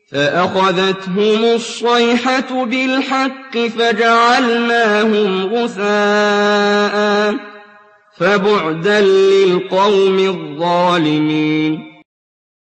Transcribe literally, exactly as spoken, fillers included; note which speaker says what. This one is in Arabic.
Speaker 1: فأخذتهم الصيحة بالحق فجعلناهم غثاء فبعدا للقوم الظالمين